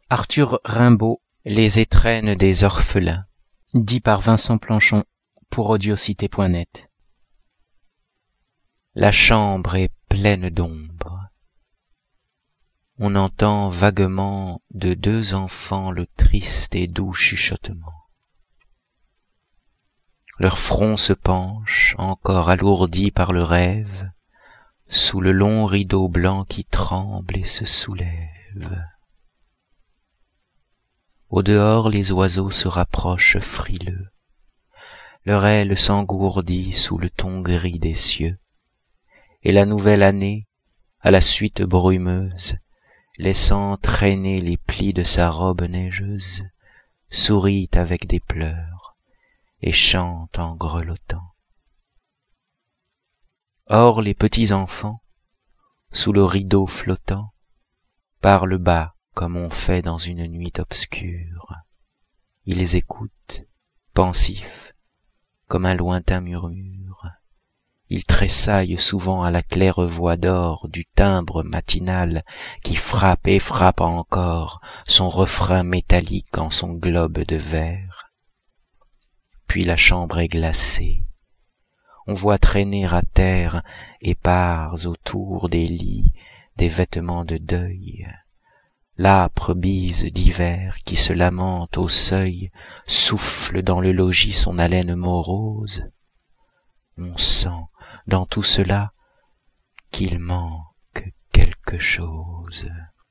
Arthur Rimbaud, Les étrennes des orphelins, dit par Vincent Planchon pour audiocité.net. La chambre est pleine d'ombre. On entend vaguement de deux enfants le triste et doux chuchotement. Leur front se penche, encore alourdi par le rêve, sous le long rideau blanc qui tremble et se soulève. Au dehors, les oiseaux se rapprochent frileux. Leur aile s'engourdit sous le ton gris des cieux. Et la nouvelle année, à la suite brumeuse, laissant traîner les plis de sa robe neigeuse, sourit avec des pleurs et chante en grelottant. Or les petits enfants, sous le rideau flottant, parlent bas comme on fait dans une nuit obscure. Ils écoutent, pensifs, comme un lointain murmure. Ils tressaillent souvent à la claire-voix d'or du timbre matinal qui frappe et frappe encore son refrain métallique en son globe de verre. Puis la chambre est glacée. On voit traîner à terre, épars autour des lits, des vêtements de deuil. L'âpre bise d'hiver qui se lamente au seuil souffle dans le logis son haleine morose. On sent dans tout cela qu'il manque quelque chose.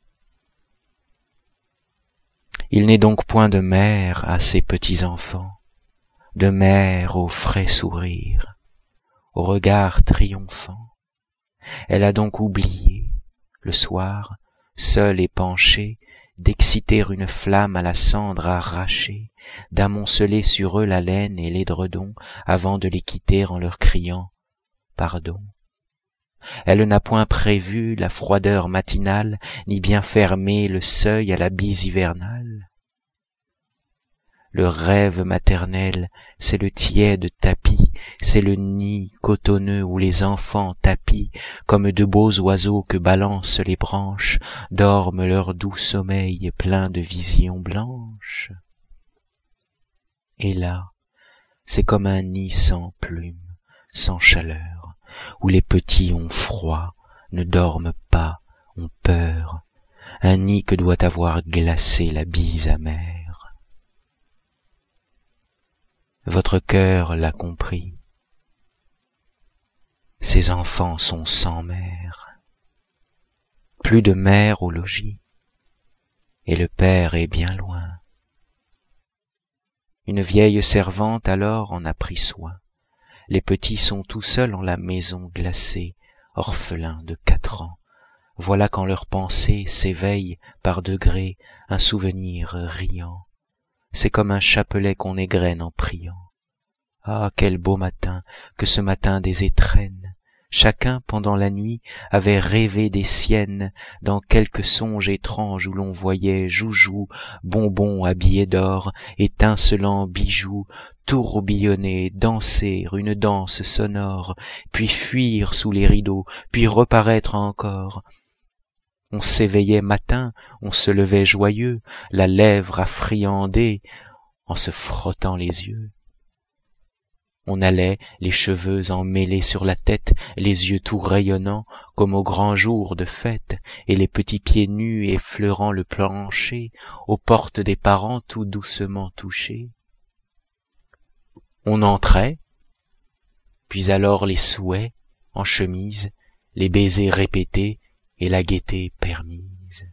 Il n'est donc point de mère à ces petits-enfants, de mère au frais sourire, au regard triomphant. Elle a donc oublié, le soir, seule et penchée, d'exciter une flamme à la cendre arrachée, d'amonceler sur eux la laine et l'édredon avant de les quitter en leur criant « Pardon ». Elle n'a point prévu la froideur matinale, ni bien fermé le seuil à la bise hivernale. Le rêve maternel, c'est le tiède tapis, c'est le nid cotonneux où les enfants tapis, comme de beaux oiseaux que balancent les branches, dorment leur doux sommeil plein de visions blanches. Et là, c'est comme un nid sans plumes, sans chaleur, où les petits ont froid, ne dorment pas, ont peur, un nid que doit avoir glacé la bise amère. Votre cœur l'a compris. Ces enfants sont sans mère. Plus de mère au logis, et le père est bien loin. Une vieille servante alors en a pris soin. Les petits sont tout seuls en la maison glacée, orphelins de 4 ans. Voilà quand leur pensée s'éveille par degrés, un souvenir riant. C'est comme un chapelet qu'on égrène en priant. Ah, quel beau matin que ce matin des étrennes! Chacun, pendant la nuit, avait rêvé des siennes dans quelque songe étrange où l'on voyait joujoux, bonbons habillés d'or, étincelants bijoux, tourbillonner, danser une danse sonore, puis fuir sous les rideaux, puis reparaître encore. On s'éveillait matin, on se levait joyeux, la lèvre affriandée, en se frottant les yeux. On allait, les cheveux emmêlés sur la tête, les yeux tout rayonnants, comme au grand jour de fête, et les petits pieds nus effleurant le plancher, aux portes des parents tout doucement touchés. On entrait, puis alors les souhaits, en chemise, les baisers répétés, et la gaieté permise.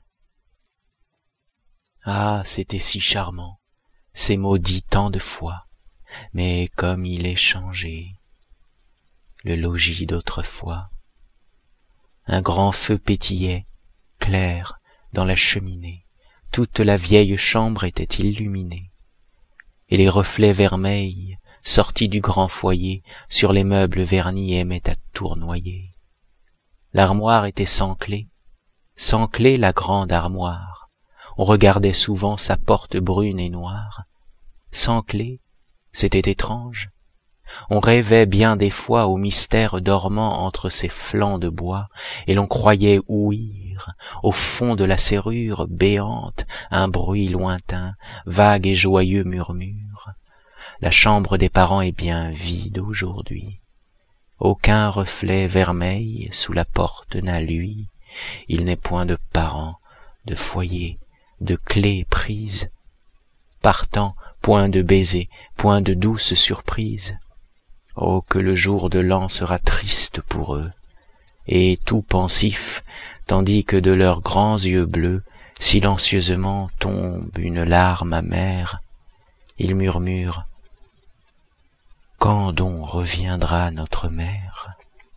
Ah, c'était si charmant, ces mots dits tant de fois, mais comme il est changé, le logis d'autrefois. Un grand feu pétillait, clair, dans la cheminée, toute la vieille chambre était illuminée, et les reflets vermeils, sortis du grand foyer, sur les meubles vernis aimaient à tournoyer. L'armoire était sans clé la grande armoire. On regardait souvent sa porte brune et noire. Sans clé, c'était étrange. On rêvait bien des fois au mystère dormant entre ces flancs de bois, et l'on croyait ouïr, au fond de la serrure béante, un bruit lointain, vague et joyeux murmure. La chambre des parents est bien vide aujourd'hui. Aucun reflet vermeil sous la porte n'a lui. Il n'est point de parents, de foyer, de clés prises. Partant, point de baisers, point de douce surprise. Oh, que le jour de l'an sera triste pour eux, et tout pensif, tandis que de leurs grands yeux bleus, silencieusement tombe une larme amère. Ils murmurent: quand donc reviendra notre mère?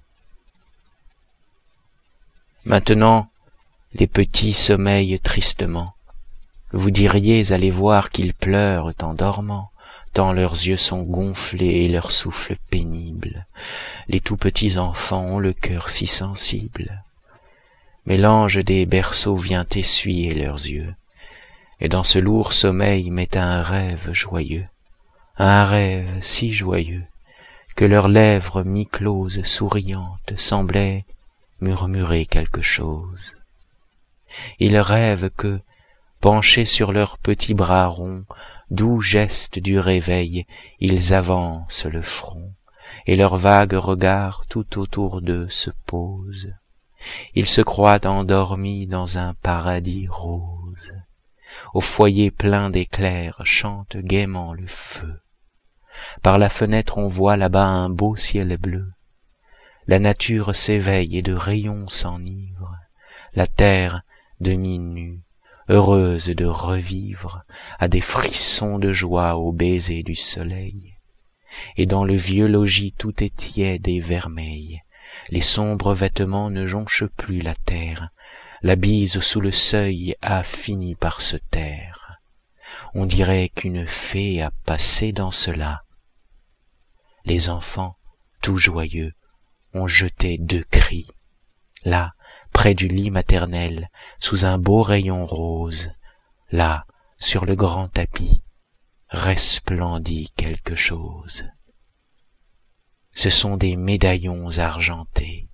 Maintenant, les petits sommeillent tristement. Vous diriez aller voir qu'ils pleurent en dormant, tant leurs yeux sont gonflés et leur souffle pénible. Les tout petits enfants ont le cœur si sensible. Mais l'ange des berceaux vient essuyer leurs yeux, et dans ce lourd sommeil met un rêve joyeux, un rêve si joyeux, que leurs lèvres mi-closes souriantes semblaient murmurer quelque chose. Ils rêvent que, penchés sur leurs petits bras ronds, doux gestes du réveil, ils avancent le front, et leurs vagues regards tout autour d'eux se posent. Ils se croient endormis dans un paradis rose. Au foyer plein d'éclairs chante gaiement le feu. Par la fenêtre on voit là-bas un beau ciel bleu. La nature s'éveille et de rayons s'enivre. La terre, demi-nue, heureuse de revivre, a des frissons de joie au baiser du soleil. Et dans le vieux logis tout est tiède et vermeil. Les sombres vêtements ne jonchent plus la terre. La bise sous le seuil a fini par se taire. On dirait qu'une fée a passé dans cela. Les enfants, tout joyeux, ont jeté 2 cris. Là, près du lit maternel, sous un beau rayon rose, là, sur le grand tapis, resplendit quelque chose. Ce sont des médaillons argentés,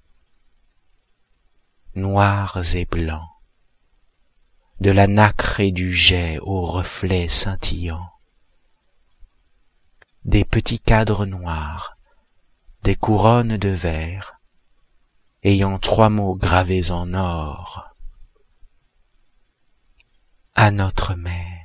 noirs et blancs, de la nacre et du jais aux reflets scintillants, des petits cadres noirs, des couronnes de verre, ayant 3 mots gravés en or: à notre mère.